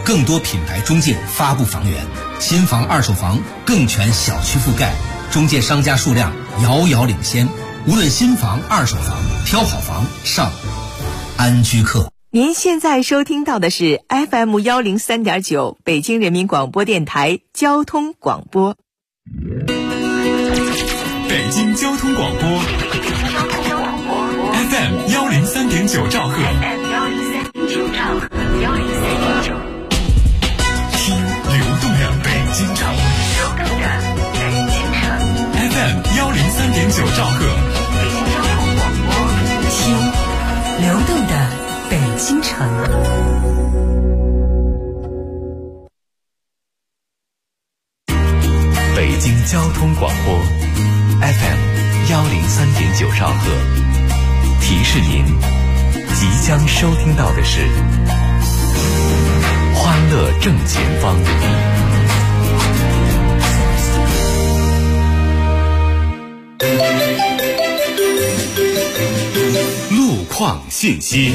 更多品牌中介发布房源，新房、二手房更全小区覆盖，中介商家数量遥遥领先。无论新房、二手房，挑好房上安居客。 您现在收听到的是 FM 103.9北京人民广播电台交通广播。 北京交通广播 FM 103.9兆赫，听流动的北京城，FM 103.9兆赫， 北京交通广播，听流动的北京城。 北京交通广播 FM 103.9兆赫，提示您即将收听到的是欢乐正前方。路况信息。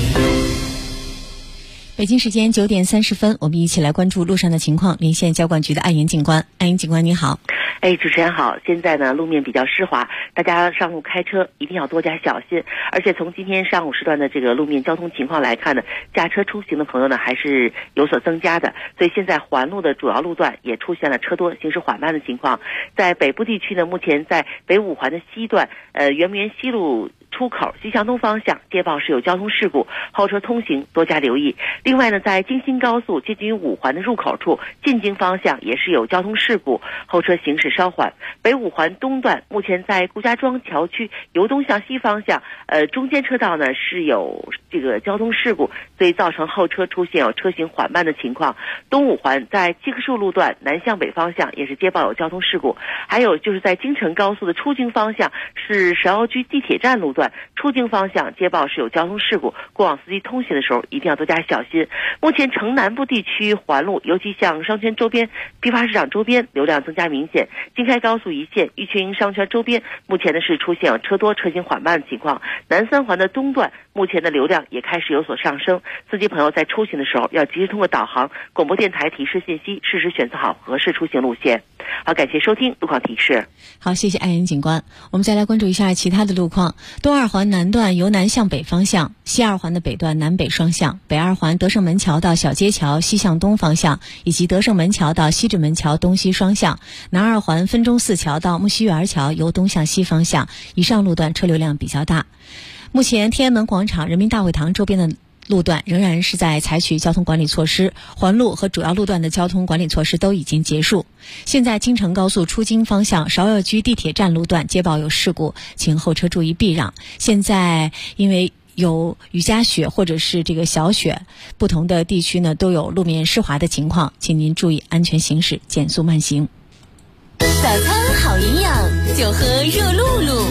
北京时间9点30分，我们一起来关注路上的情况。连线交管局的安岩警官，安岩警官你好。 主持人好。现在呢，路面比较湿滑，大家上路开车一定要多加小心。而且从今天上午时段的这个路面交通情况来看呢，驾车出行的朋友呢还是有所增加的。所以现在环路的主要路段也出现了车多、行驶缓慢的情况。在北部地区呢，目前在北五环的西段，圆明园西路出口西向东方向接报是有交通事故，后车通行多加留意。另外呢，在京新高速接近于五环的入口处进京方向也是有交通事故，后车行驶稍缓。北五环东段目前在顾家庄桥区由东向西方向中间车道呢是有这个交通事故，所以造成后车出现有车行缓慢的情况。东五环在七棵树路段南向北方向也是接报有交通事故。还有就是在京承高速的出京方向是芍药居地铁站路段出京方向接报是有交通事故，过往司机通行的时候一定要多加小心。目前城南部地区环路，尤其像商圈周边、批发市场周边流量增加明显。京开高速一线玉泉营商圈周边目前呢是出现有车多车行缓慢的情况。南三环的东段目前的流量也开始有所上升，司机朋友在出行的时候要及时通过导航、广播电台提示信息，适时选择好合适出行路线。好，感谢收听路况提示。 好，谢谢安岩警官。我们再来关注一下其他的路况。东二环南段由南向北方向，西二环的北段南北双向，北二环德胜门桥到小街桥西向东方向，以及德胜门桥到西直门桥东西双向，南二环分钟寺桥到木樨园桥由东向西方向，以上路段车流量比较大。目前天安门广场、人民大会堂周边的路段仍然是在采取交通管理措施，环路和主要路段的交通管理措施都已经结束。现在京承高速出京方向芍药居地铁站路段接报有事故，请后车注意避让。现在因为有雨夹雪或者是这个小雪，不同的地区呢都有路面湿滑的情况，请您注意安全行驶，减速慢行。 早餐好营养，就喝热露露。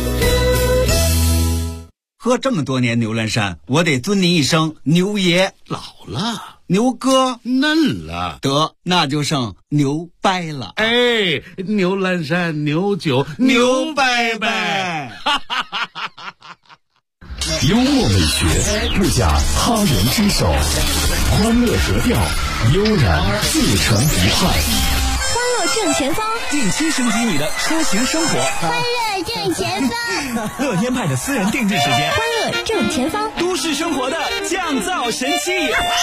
喝这么多年牛栏山，我得尊您一声牛爷。 老了， 牛哥嫩了， 得那就剩牛掰了。 哎，牛栏山牛酒牛掰掰， 幽默美学，不假他人之手，欢乐格调，悠然自成一派。 欢乐正前方， 定期升级你的出行生活。 欢乐正前方， 乐天派的私人定制时间。 欢乐正前方， 都市生活的降噪神器。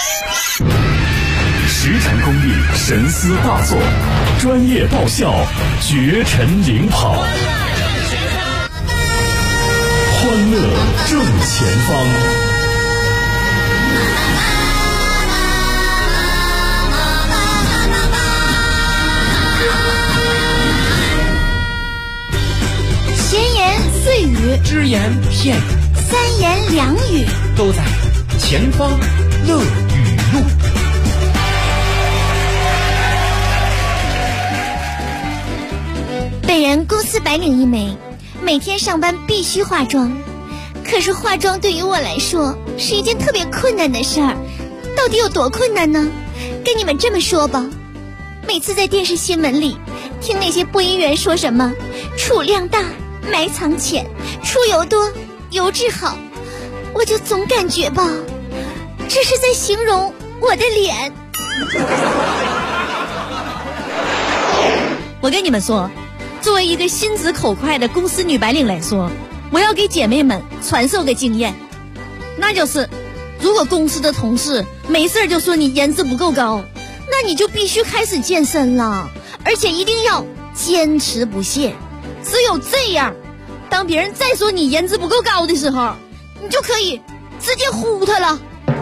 石城工艺神思大作，专业爆笑，绝尘领跑。欢乐正前方。 闲言碎语， 只言片语， 三言两语， 都在前方乐语录。 本人公司白领一枚，每天上班必须化妆，可是化妆对于我来说是一件特别困难的事儿。到底有多困难呢？跟你们这么说吧，每次在电视新闻里听那些播音员说什么储量大埋藏浅，出油多油质好，我就总感觉吧，这是在形容我的脸。 我跟你们说，作为一个心直口快的公司女白领来说，我要给姐妹们传授个经验，那就是如果公司的同事没事就说你颜值不够高，那你就必须开始健身了，而且一定要坚持不懈。只有这样，当别人再说你颜值不够高的时候，你就可以直接呼他了。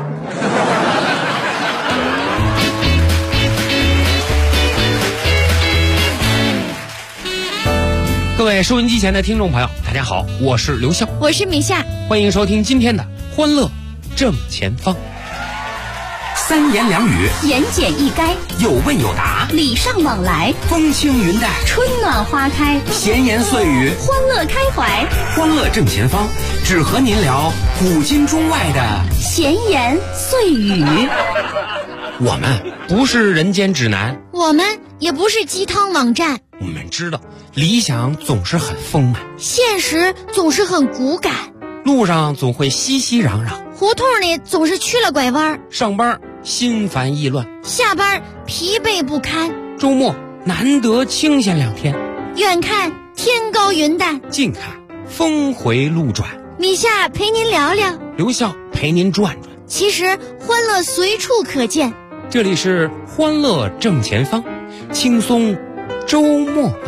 各位收音机前的听众朋友，大家好，我是刘笑， 我是米夏， 欢迎收听今天的欢乐正前方。 三言两语， 言简意赅， 有问有答， 礼尚往来， 风轻云淡， 春暖花开， 闲言碎语， 欢乐开怀。 欢乐正前方，只和您聊古今中外的闲言碎语。 我们不是人间指南， 我们也不是鸡汤网站， 我们知道理想总是很丰满， 现实总是很骨感， 路上总会熙熙攘攘， 胡同里总是去了拐弯， 上班心烦意乱， 下班疲惫不堪， 周末难得清闲2天， 远看天高云淡， 近看峰回路转。 米夏陪您聊聊， 刘笑陪您转转， 其实欢乐随处可见。 这里是欢乐正前方，轻松周末版。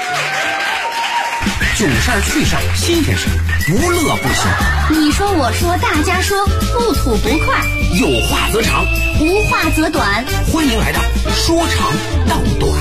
囧事儿、趣事儿、新鲜事儿，不乐不行。 你说我说大家说，不吐不快， 有话则长， 无话则短。 欢迎来到说长道短。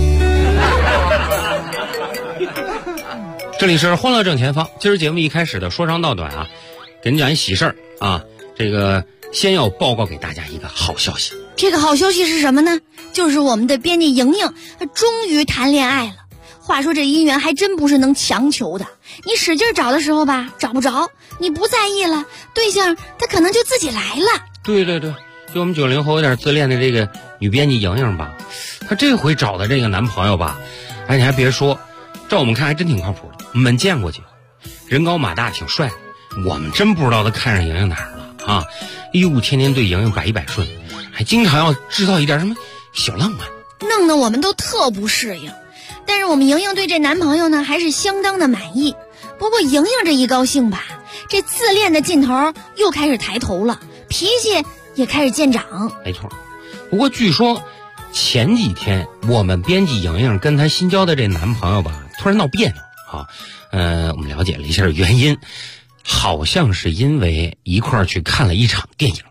这里是欢乐正前方，今儿节目一开始的说长道短啊，给您讲一喜事儿啊。这个先要报告给大家一个好消息。 这个好消息是什么呢？就是我们的编辑莹莹她终于谈恋爱了。话说这姻缘还真不是能强求的，你使劲找的时候吧，找不着，你不在意了，对象他可能就自己来了。 对对对，就我们90后有点自恋的这个女编辑莹莹吧，她这回找的这个男朋友吧，哎，你还别说，照我们看还真挺靠谱的。我们见过几回，人高马大，挺帅，我们真不知道他看上莹莹哪儿了啊！哟，天天对莹莹百依百顺，还经常要制造一点什么小浪漫， 弄得我们都特不适应。但是我们莹莹对这男朋友呢还是相当的满意。不过莹莹这一高兴吧，这自恋的劲头又开始抬头了，脾气也开始见长。 没错，不过据说前几天我们编辑莹莹跟她新交的这男朋友吧，突然闹别扭啊。我们了解了一下原因，好像是因为一块儿去看了一场电影。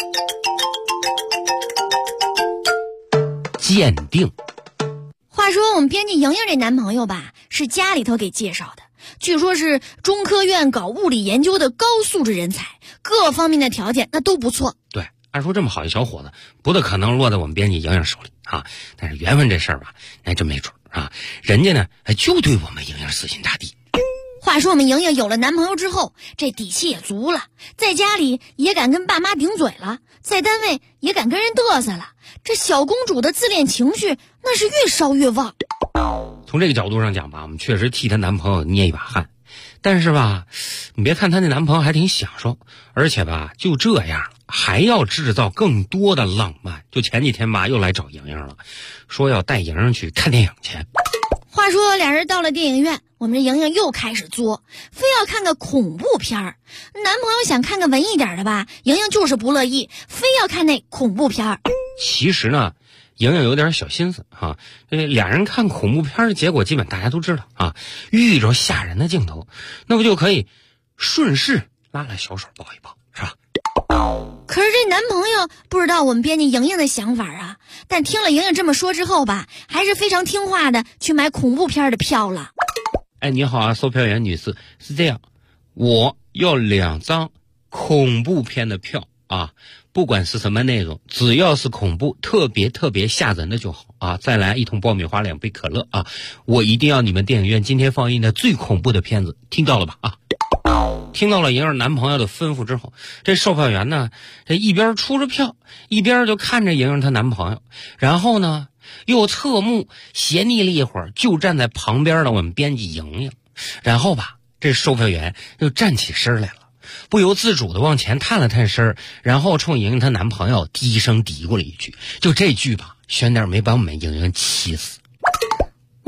鉴定。 话说我们编辑莹莹这男朋友吧，是家里头给介绍的，据说是中科院搞物理研究的高素质人才，各方面的条件那都不错。 对，按说这么好一小伙子，不大可能落在我们编辑莹莹手里啊。但是缘分这事儿吧，还真没准啊。人家呢，就对我们莹莹死心塌地。 话说我们莹莹有了男朋友之后，这底气也足了，在家里也敢跟爸妈顶嘴了，在单位也敢跟人嘚瑟了。这小公主的自恋情绪那是越烧越旺。 从这个角度上讲吧，我们确实替她男朋友捏一把汗。但是吧，你别看她那男朋友还挺享受，而且吧就这样还要制造更多的浪漫。就前几天吧又来找莹莹了，说要带莹莹去看电影去。 话说俩人到了电影院，我们这莹莹又开始作，非要看个恐怖片儿。男朋友想看个文艺点的吧，莹莹就是不乐意，非要看那恐怖片儿。 其实呢，莹莹有点小心思啊。这俩人看恐怖片的结果基本大家都知道啊，遇着吓人的镜头，那不就可以顺势拉拉小手抱一抱，是吧？ 可是这男朋友不知道我们编辑莹莹的想法啊，但听了莹莹这么说之后吧，还是非常听话的去买恐怖片的票了。 哎，你好啊，售票员女士，是这样，我要2张恐怖片的票啊，不管是什么内容，只要是恐怖特别吓人的就好啊。再来1桶爆米花，2杯可乐啊，我一定要你们电影院今天放映的最恐怖的片子，听到了吧啊？听到了莹儿男朋友的吩咐之后，这售票员呢，这一边出着票，一边就看着莹儿她男朋友，然后呢又侧目斜睨了一会儿，就站在旁边的我们编辑莹莹，然后吧，这售票员又站起身来了，不由自主的往前探了探身，然后冲莹莹她男朋友低声嘀咕了一句，就这句吧，悬点没把我们莹莹气死。 我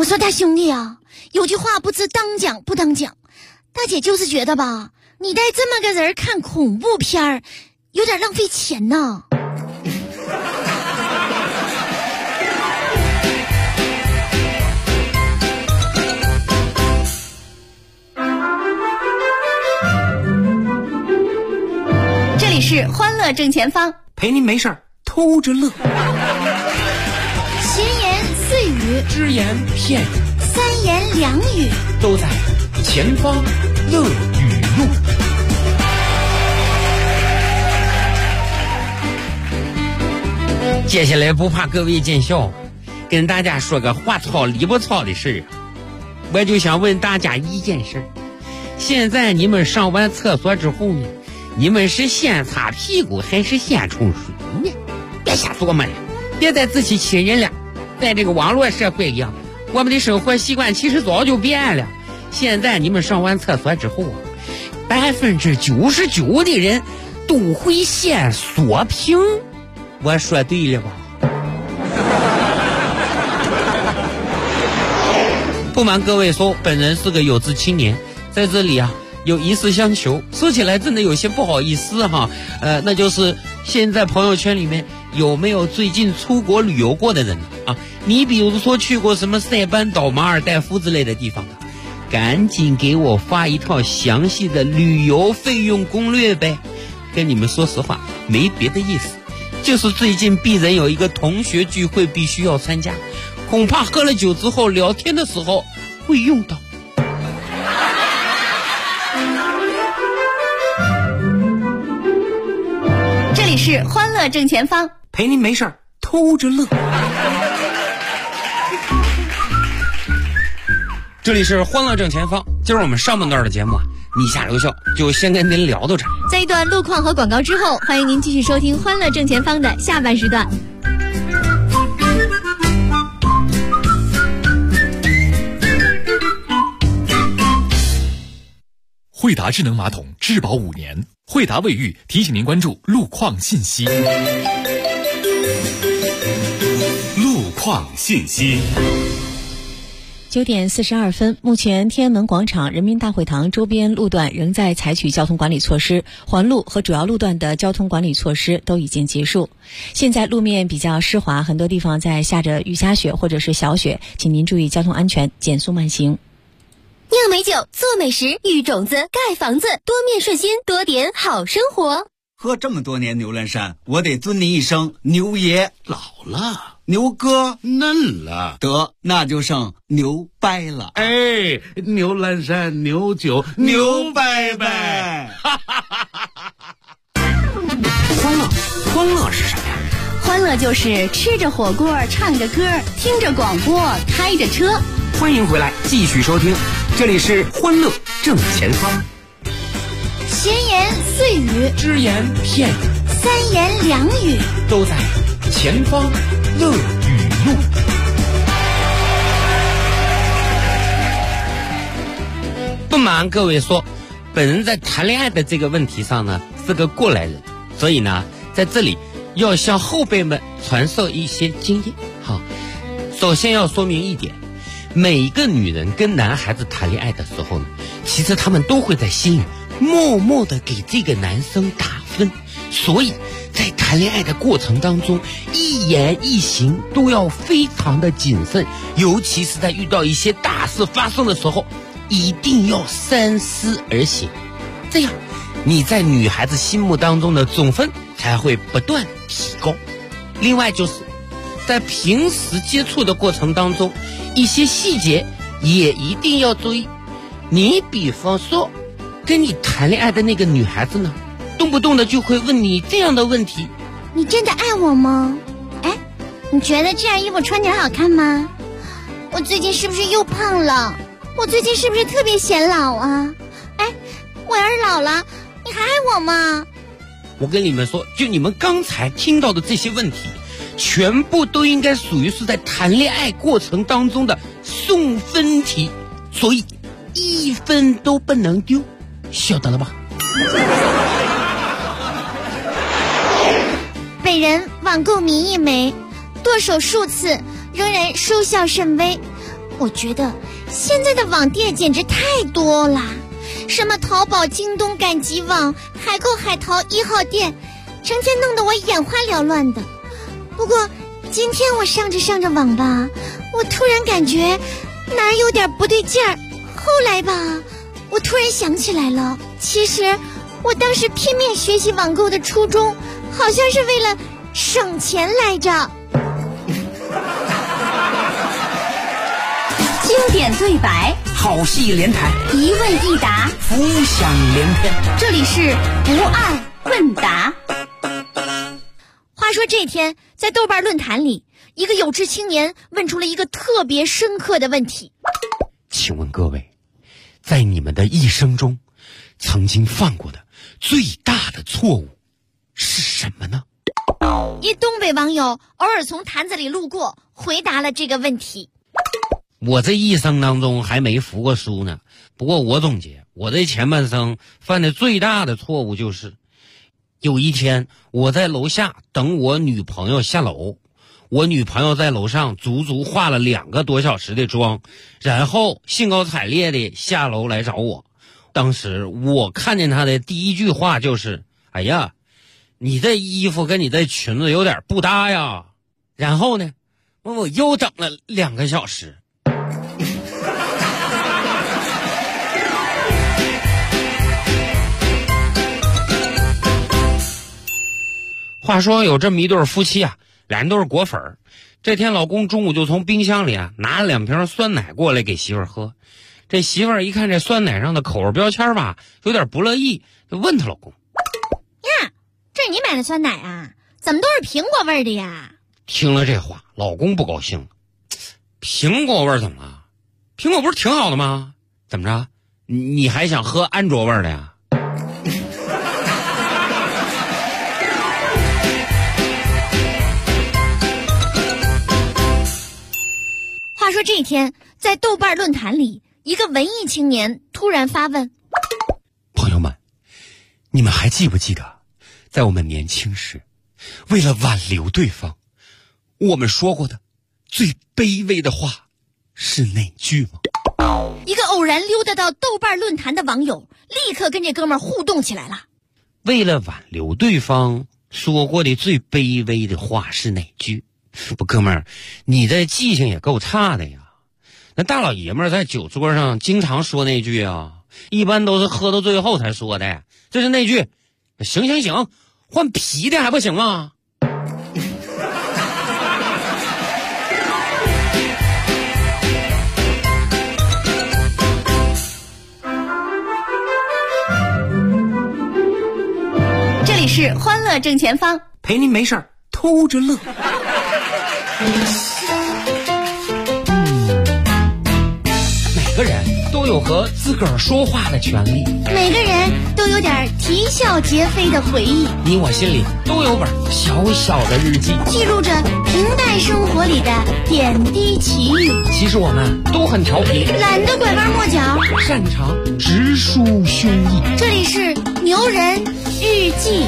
我说大兄弟啊，有句话不知当讲不当讲，大姐就是觉得吧，你带这么个人看恐怖片儿，有点浪费钱呢。 这里是欢乐正前方， 陪您没事儿偷着乐。 闲言碎语， 只言片语， 三言两语， 都在前方乐语录。 接下来不怕各位见笑，跟大家说个话糙理不糙的事儿。我就想问大家一件事：现在你们上完厕所之后呢，你们是先擦屁股还是先冲水呢？别瞎琢磨了，别再自欺欺人了。在这个网络社会里，我们的生活习惯其实早就变了。现在你们上完厕所之后，99%的人都会先锁屏。我说对了吧？不瞒各位说，本人是个有志青年，在这里有一事相求，说起来真的有些不好意思哈。那就是现在朋友圈里面有没有最近出国旅游过的人啊？你比如说去过什么塞班岛、马尔代夫之类的地方的，赶紧给我发一套详细的旅游费用攻略呗。跟你们说实话，没别的意思，就是最近必然有一个同学聚会必须要参加，恐怕喝了酒之后聊天的时候会用到。 这里是欢乐正前方， 陪您没事儿偷着乐。 这里是欢乐正前方，今儿我们上半段的节目你下留校就先跟您聊到这儿。 在一段路况和广告之后，欢迎您继续收听欢乐正前方的下半时段。 惠达智能马桶质保5年，惠达卫浴提醒您关注路况信息。 路况信息。 9点42分，目前天安门广场、人民大会堂周边路段仍在采取交通管理措施，环路和主要路段的交通管理措施都已经结束。现在路面比较湿滑，很多地方在下着雨夹雪或者是小雪，请您注意交通安全，减速慢行。 酿美酒，做美食，育种子，盖房子，多面顺心，多点好生活。 喝这么多年牛栏山，我得尊您一声牛爷。 老了， 牛哥嫩了， 得那就剩牛掰了。 哎，牛栏山牛酒牛掰掰。 欢乐是什么呀？ 欢乐就是吃着火锅，唱着歌，听着广播，开着车。 欢迎回来，继续收听，这里是欢乐正前方。 闲言碎语， 只言片语， 三言两语， 都在前方乐语录。 不瞒各位说，本人在谈恋爱的这个问题上呢是个过来人，所以呢在这里要向后辈们传授一些经验。好，首先要说明一点，每一个女人跟男孩子谈恋爱的时候呢，其实他们都会在心里默默的给这个男生打分，所以在谈恋爱的过程当中，一言一行都要非常的谨慎，尤其是在遇到一些大事发生的时候，一定要三思而行，这样你在女孩子心目当中的总分才会不断提高。另外就是在平时接触的过程当中，一些细节也一定要注意。你比方说跟你谈恋爱的那个女孩子呢，动不动的就会问你这样的问题： 你真的爱我吗？哎，你觉得这样衣服穿起来好看吗？我最近是不是又胖了？我最近是不是特别显老啊？哎，我要是老了，你还爱我吗？ 我跟你们说，就你们刚才听到的这些问题，全部都应该属于是在谈恋爱过程当中的送分题，所以1分都不能丢，晓得了吧？ 本人网购迷一枚，剁手数次，仍然收效甚微。 我觉得现在的网店简直太多了，什么淘宝、京东、赶集网、海购、海淘、1号店，成天弄得我眼花缭乱的。不过今天我上着网吧，我突然感觉哪儿有点不对劲儿。后来吧，我突然想起来了，其实我当时拼命学习网购的初衷，好像是为了省钱来着。 经典对白， 好戏连台， 一问一答， 浮想联翩。 这里是不二问答。 话说这天，在豆瓣论坛里，一个有志青年问出了一个特别深刻的问题。 请问各位，在你们的一生中，曾经犯过的最大的错误是什么呢？ 一东北网友偶尔从坛子里路过，回答了这个问题。 我这一生当中还没服过输呢，不过我总结，我这前半生犯的最大的错误就是，有一天我在楼下等我女朋友下楼，我女朋友在楼上足足化了2个多小时的妆，然后兴高采烈的下楼来找我。当时我看见她的第一句话就是：“哎呀，你这衣服跟你这裙子有点不搭呀。”然后呢，我又等了2个小时。话说有这么一对夫妻啊，俩人都是果粉。这天老公中午就从冰箱里拿了2瓶酸奶过来给媳妇儿喝。这媳妇儿一看这酸奶上的口味标签吧，有点不乐意，就问她老公：“ 呀，这是你买的酸奶啊？怎么都是苹果味的呀？” 听了这话，老公不高兴了：“苹果味怎么了？苹果不是挺好的吗？怎么着？你还想喝安卓味的呀？” 话说这一天，在豆瓣论坛里，一个文艺青年突然发问：“ 朋友们，你们还记不记得，在我们年轻时，为了挽留对方，我们说过的最卑微的话是哪句吗？” 一个偶然溜达到豆瓣论坛的网友立刻跟这哥们儿互动起来了。 为了挽留对方说过的最卑微的话是哪句？不，哥们儿，你这记性也够差的呀。那大老爷们儿在酒桌上经常说那句啊，一般都是喝到最后才说的。这是那句：“行行行，换啤的还不行吗？” 这里是欢乐正前方， 陪您没事儿偷着乐。 每个人都有和自个儿说话的权利， 每个人都有点啼笑皆非的回忆， 你我心里都有本小小的日记， 记录着平淡生活里的点滴奇遇。 其实我们都很调皮， 懒得拐弯抹角， 擅长直抒胸臆。 这里是牛人日记。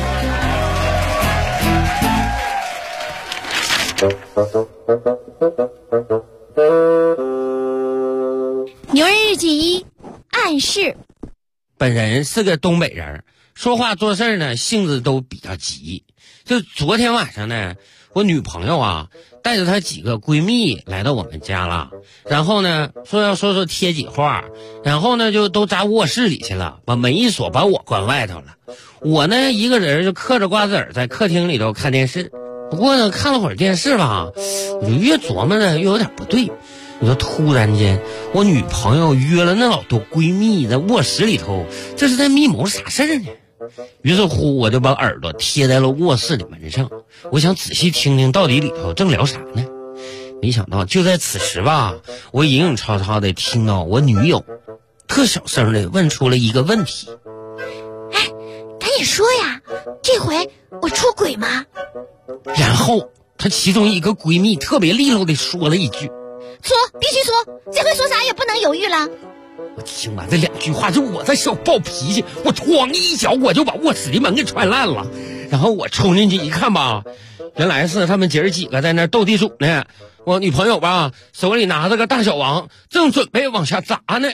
牛人日记1：暗示。 本人是个东北人，说话做事呢性子都比较急。就昨天晚上呢，我女朋友啊带着她几个闺蜜来到我们家了，然后呢说要说贴几画，然后呢就都扎卧室里去了，把门一锁，把我关外头了。我呢一个人就嗑着瓜子儿在客厅里头看电视。不过呢看了会儿电视吧，我就越琢磨着越有点不对。你说突然间我女朋友约了那老多闺蜜在卧室里头，这是在密谋啥事儿呢？于是乎我就把耳朵贴在了卧室的门上，我想仔细听听到底里头正聊啥呢。没想到就在此时吧，我隐隐绰绰的听到我女友特小声的问出了一个问题：“ 哎，赶紧说呀，这回我出轨吗？” 然后她其中一个闺蜜特别利落的说了一句：“ 说，必须说，这回说啥也不能犹豫了。” 我听完这2句话，就我这小暴脾气，我咣一脚我就把卧室的门给踹烂了。 然后我冲进去一看吧，原来是他们姐儿几个在那斗地主呢。我女朋友吧手里拿着个大小王，正准备往下砸呢。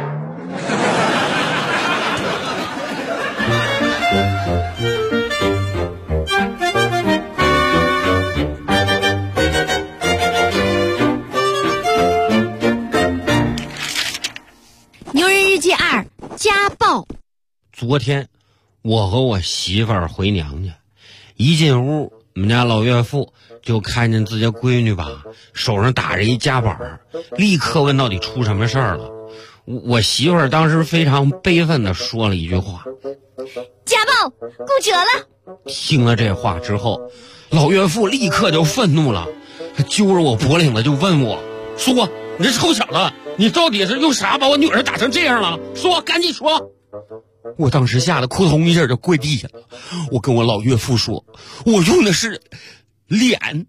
牛人日记2：家暴。 昨天我和我媳妇儿回娘家，一进屋，我们家老岳父就看见自己闺女吧手上打着一夹板，立刻问到底出什么事儿了。我媳妇儿当时非常悲愤地说了一句话： 家暴，骨折了。 听了这话之后，老岳父立刻就愤怒了，他揪着我脖领子就问我说：你这臭小子，你到底是用啥把我女儿打成这样了？说，赶紧说。我当时吓得扑通一下就跪地下了，我跟我老岳父说，我用的是脸。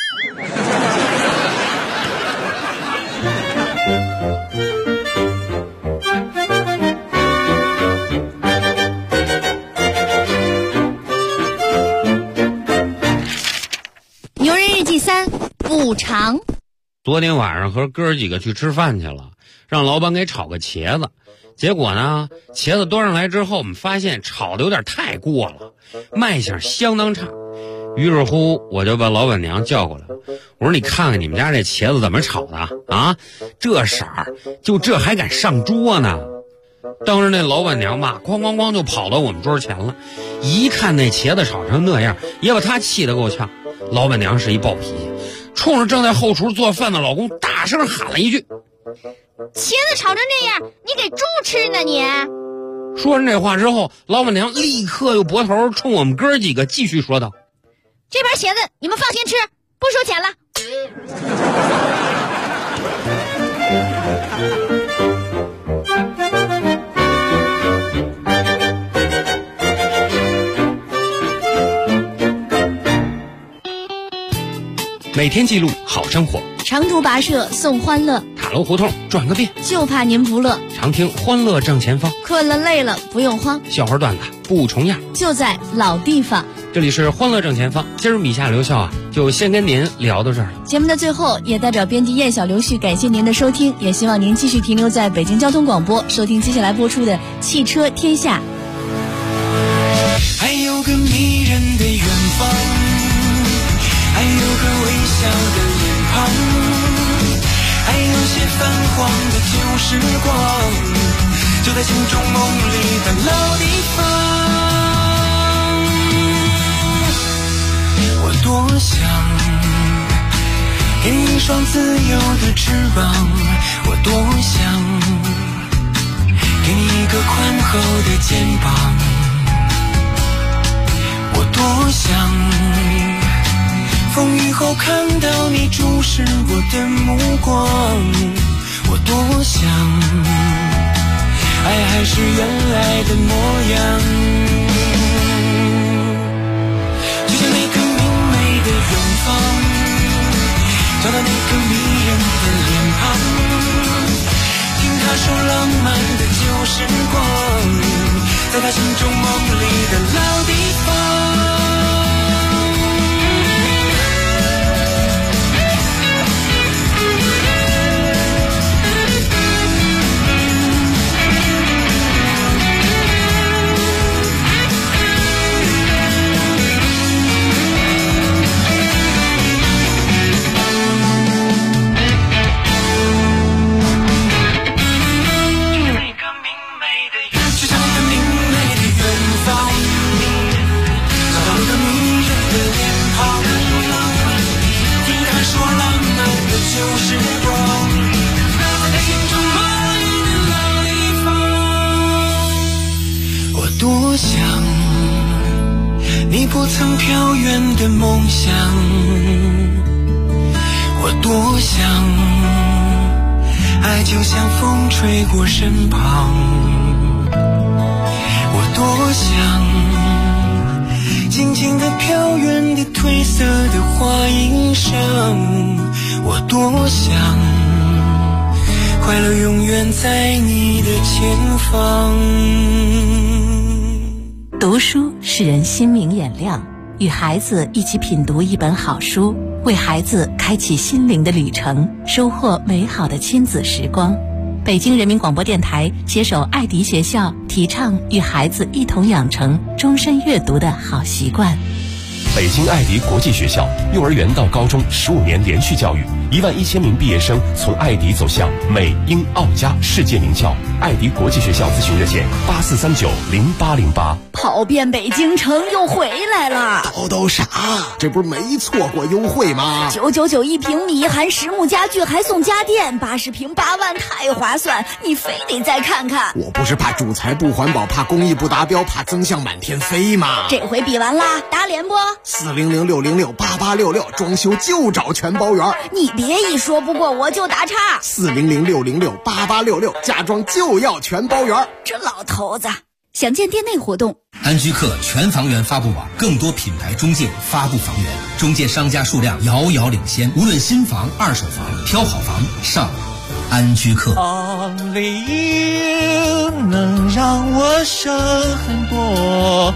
牛人日记3：补偿。 昨天晚上和哥几个去吃饭去了，让老板给炒个茄子。结果呢，茄子端上来之后，我们发现炒的有点太过了，卖相相当差。于是乎，我就把老板娘叫过来，我说：“你看看你们家这茄子怎么炒的啊？这色儿，就这还敢上桌呢？”当时那老板娘吧，咣咣咣就跑到我们桌前了，一看那茄子炒成那样，也把她气得够呛。老板娘是一暴脾气，冲着正在后厨做饭的老公大声喊了一句：“ 茄子炒成这样，你给猪吃呢你！” 说完这话之后，老板娘立刻又拨头冲我们哥几个继续说道：“ 这边茄子你们放心吃，不收钱了。” 每天记录好生活， 长途跋涉送欢乐， 塔楼胡同转个遍， 就怕您不乐。 常听欢乐正前方， 困了累了不用慌， 笑话段子不重样， 就在老地方。 这里是欢乐正前方，今儿米夏留校就先跟您聊到这儿了。 节目的最后，也代表编辑燕小刘旭感谢您的收听，也希望您继续停留在北京交通广播，收听接下来播出的《汽车天下》。 还有个迷人的远方，还有个微笑的脸庞，还有些泛黄的旧时光，就在心中梦里的老地方。我多想给你一双自由的翅膀，我多想给你一个宽厚的肩膀，我多想风雨后看到你注视我的目光，我多想爱还是原来的模样，就像那个明媚的远方，找到那个迷人的脸庞，听他说浪漫的旧时光，在他心中梦里的老地方。多想你不曾飘远的梦想，我多想爱就像风吹过身旁，我多想静静地飘远的褪色的花衣裳，我多想快乐永远在你的前方。 读书使人心明眼亮，与孩子一起品读一本好书，为孩子开启心灵的旅程，收获美好的亲子时光。北京人民广播电台携手爱迪学校，提倡与孩子一同养成终身阅读的好习惯。 北京爱迪国际学校幼儿园到高中15年连续教育，11000名毕业生从爱迪走向美英澳加世界名校。爱迪国际学校咨询热线84390808。 跑遍北京城又回来了， 叨啥？这不是没错过优惠吗 ？999一平米，含实木家具还送家电，80平8万，太划算！你非得再看看。 我不是怕主材不环保，怕工艺不达标，怕增项满天飞吗？ 这回比完啦，打脸不 ？400-606-8866，装修就找全包圆。 你别一说不过我就打岔。 400-606-8866，家装就要全包圆。 这老头子。详见店内活动。 安居客全房源发布网，更多品牌中介发布房源，中介商家数量遥遥领先。无论新房、二手房，挑好房上安居客。 Only you 能让我省很多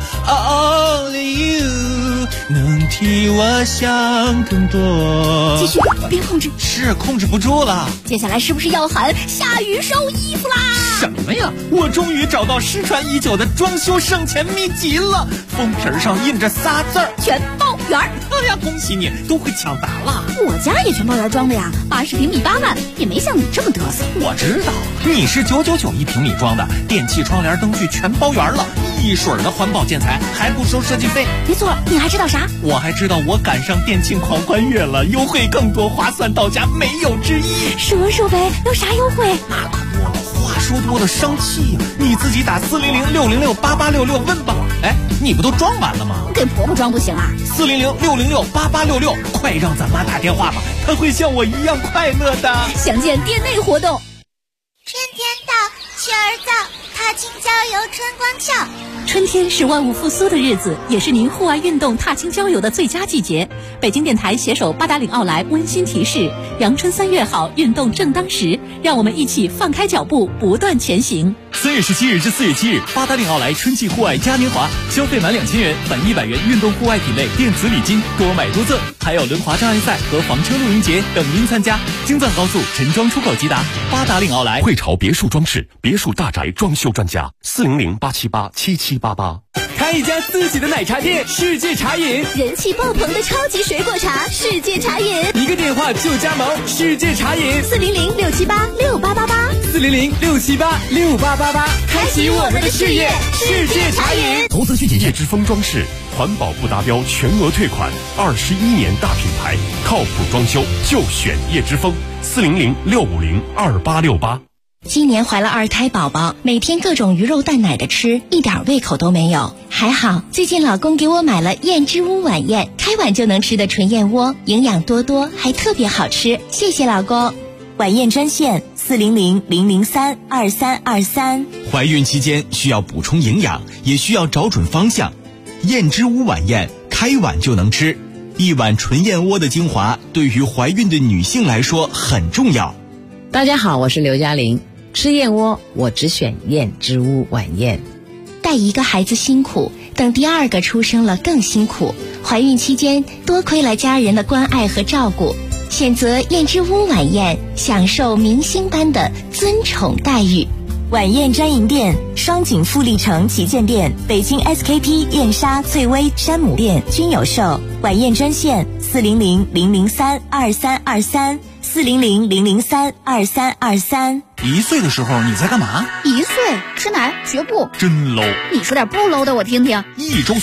，Only you 能替我想更多。 继续，别控制， 是控制不住了。 接下来是不是要喊下雨收衣服啦？ 什么呀！我终于找到失传已久的装修省钱秘籍了，封皮上印着仨字儿： 全包圆。 哎呀，恭喜你，都会抢答了。 我家也全包圆装的呀，80平米8万，也没像你这么嘚瑟。 我知道，你是999一平米装的，电器、窗帘、灯具全包圆了，一水的环保建材，还不收设计费。 没错，你还知道啥？ 我还知道我赶上电庆狂欢月了，优惠更多，划算到家，没有之一。 说说呗，有啥优惠？ 那可多了，话说多了伤气呀！你自己打400-606-8866问吧。哎，你不都装完了吗？ 给婆婆装不行啊 ？400-606-8866，快让咱妈打电话吧，她会像我一样快乐的。 详见店内活动。 春天到，雪儿早，踏青郊游春光俏。 春天是万物复苏的日子，也是您户外运动踏青郊游的最佳季节。北京电台携手八达岭奥莱温馨提示：阳春3月好，运动正当时，让我们一起放开脚步，不断前行。 3月17日至4月7日，八达岭奥莱春季户外嘉年华，消费满2000元返100元运动户外品类电子礼金，多买多赠，还有轮滑障碍赛和房车露营节等您参加。京藏高速陈庄出口即达，八达岭奥莱。 汇潮别墅装饰，别墅大宅装修专家，400-878-7788。 开一家自己的奶茶店，世界茶饮， 人气爆棚的超级水果茶，世界茶饮， 一个电话就加盟，世界茶饮 ，400-678-6888，400-678-6888， 开启我们的事业，世界茶饮。 投资需谨慎。叶之峰装饰，环保不达标全额退款，21年大品牌，靠谱装修就选叶之峰，400-650-2868。 今年怀了2胎宝宝，每天各种鱼肉蛋奶的吃，一点胃口都没有。还好最近老公给我买了燕之屋晚宴，开碗就能吃的纯燕窝，营养多多，还特别好吃，谢谢老公。晚宴专线400-003-2323。 怀孕期间需要补充营养，也需要找准方向。燕之屋晚宴，开碗就能吃，一碗纯燕窝的精华，对于怀孕的女性来说很重要。 大家好，我是刘嘉玲。吃燕窝，我只选燕之屋晚宴。 带一个孩子辛苦，等第2个出生了更辛苦。怀孕期间多亏了家人的关爱和照顾，选择燕之屋晚宴，享受明星般的尊宠待遇。晚宴专营店：双井富力城旗舰店、北京 SKP 燕莎、翠微、山姆店均有售。晚宴专线400-003-2323。400-003-2323。 1岁的时候你在干嘛？ 1岁吃奶学步， 真 low。 你说点不 low 的我听听。 1周